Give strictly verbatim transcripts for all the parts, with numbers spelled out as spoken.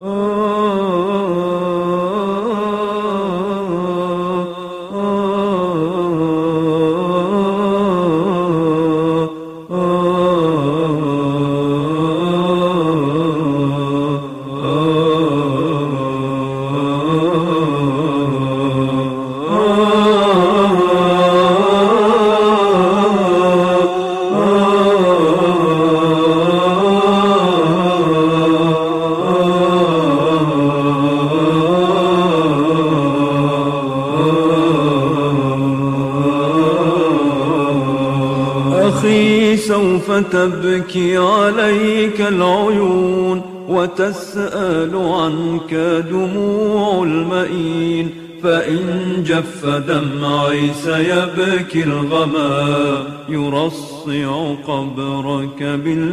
أخي سوف تبكي عليك العيون وتسأل عنك دموع المئين، فإن جف دمعي سيبكي الغمام يرصع قبرك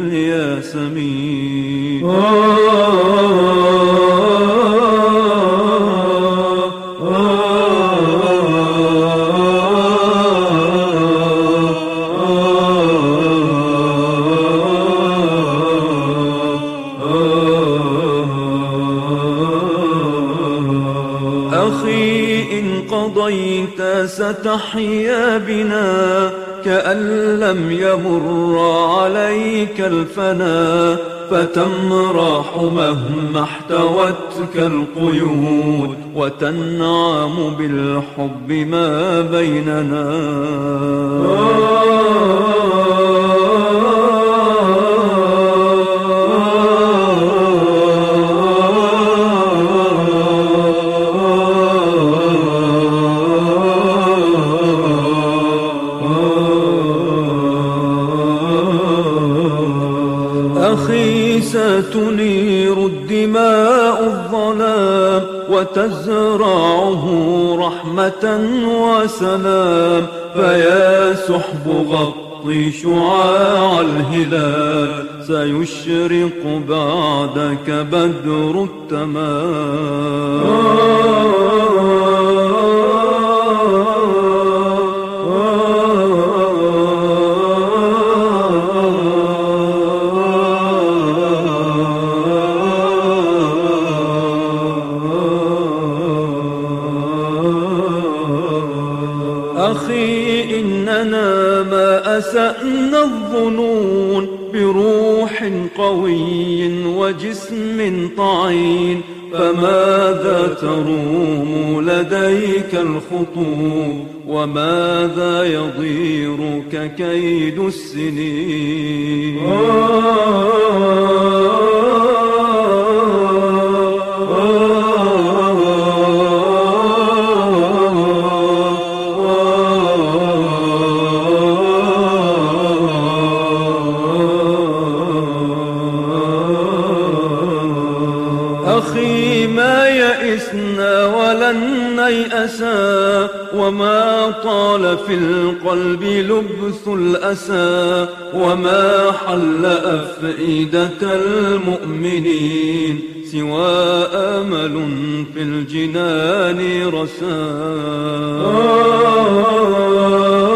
بالياسمين. أخي إن قضيت ستحيا بنا كأن لم يمر عليك الفنا، فتمرح مهما احتوتك القيود وتنعم بالحب ما بيننا. أخي ستنير الدماء الظلام وتزرعه رحمة وسلام، فيا سحب غطي شعاع الهلال سيشرق بعدك بدر التمام. أخي إننا ما أسأنا الظنون بروح قوي وجسم طعين، فماذا تروم لديك الخطوب وماذا يضيرك كيد السنين. أخي ما يئسنا ولن نيأسا، وما طال في القلب لبث الأسى، وما حل أفئدة المؤمنين سوى آمل في الجنان رسا.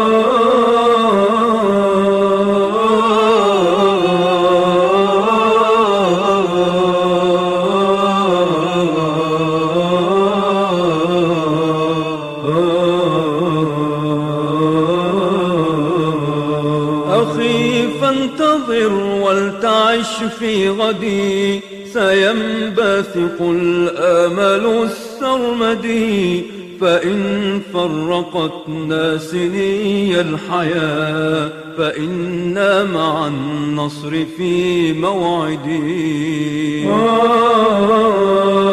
أخي فانتظر ولتعش في غدي، سينبثق الآمل السرمدي، فإن فرقتنا سني الحياة فإنا مع النصر في موعدي.